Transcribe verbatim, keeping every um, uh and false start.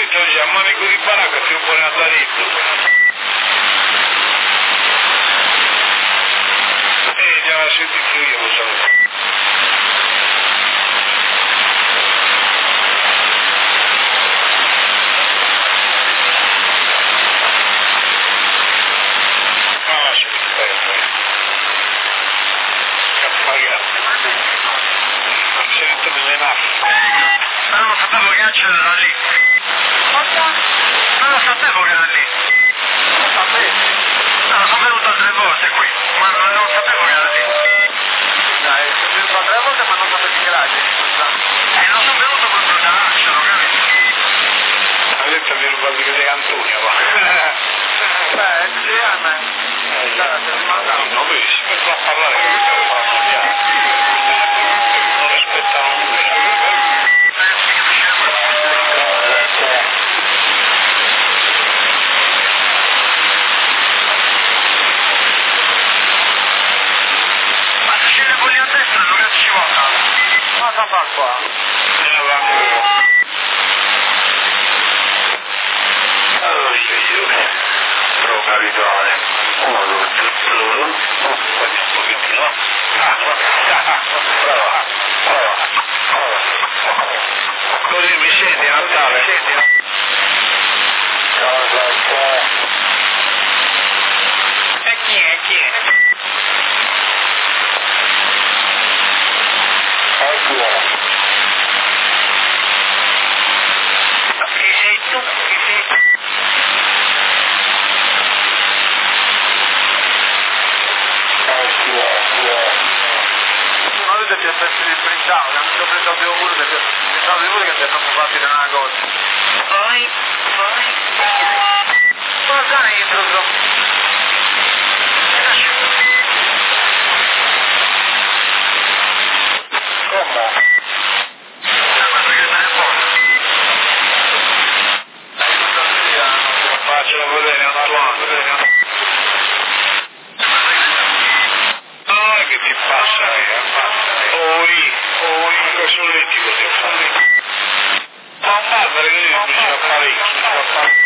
Então já mami con il baracca si un po' ne azzaretto. E già la senti più io lo so. Ma non sapevo che c'era lì. Cosa? Non lo sapevo che era lì. Non sapevo? No, sono venuto altre volte qui, ma non, non sapevo che era lì. Dai, sono venuto altre volte ma non sapevo che era lì. Eh, non sono venuto proprio da Acciolo, capito? Ha detto che rubato che sei Antonio, va. Beh, sì, a me. No, poi si può parlare che stiamo parlando. Non rispettano nulla. Ma se ce le voglio a destra non ci vota. Cosa fa qua? Ne va ancora. Allora io provo a abituare. Uno, due, tre, loro. Un pochettino. Ah, brava, brava, brava. Così mi senti Natale? Cosa c'è? E chi è? Chi è? Chi sei tu? Chi sei tu? Non avete più pezzi di sprintare, non ci ho preso più pure perché pensavo di voi che siete preoccupati di una cosa. Poi, poi... Ma dai, Bruno. Come? Faccio vedere una tua. Ah, che ti passa? Oi, oi, cosa sono letti così? Ma parla che non mi dice parecchio.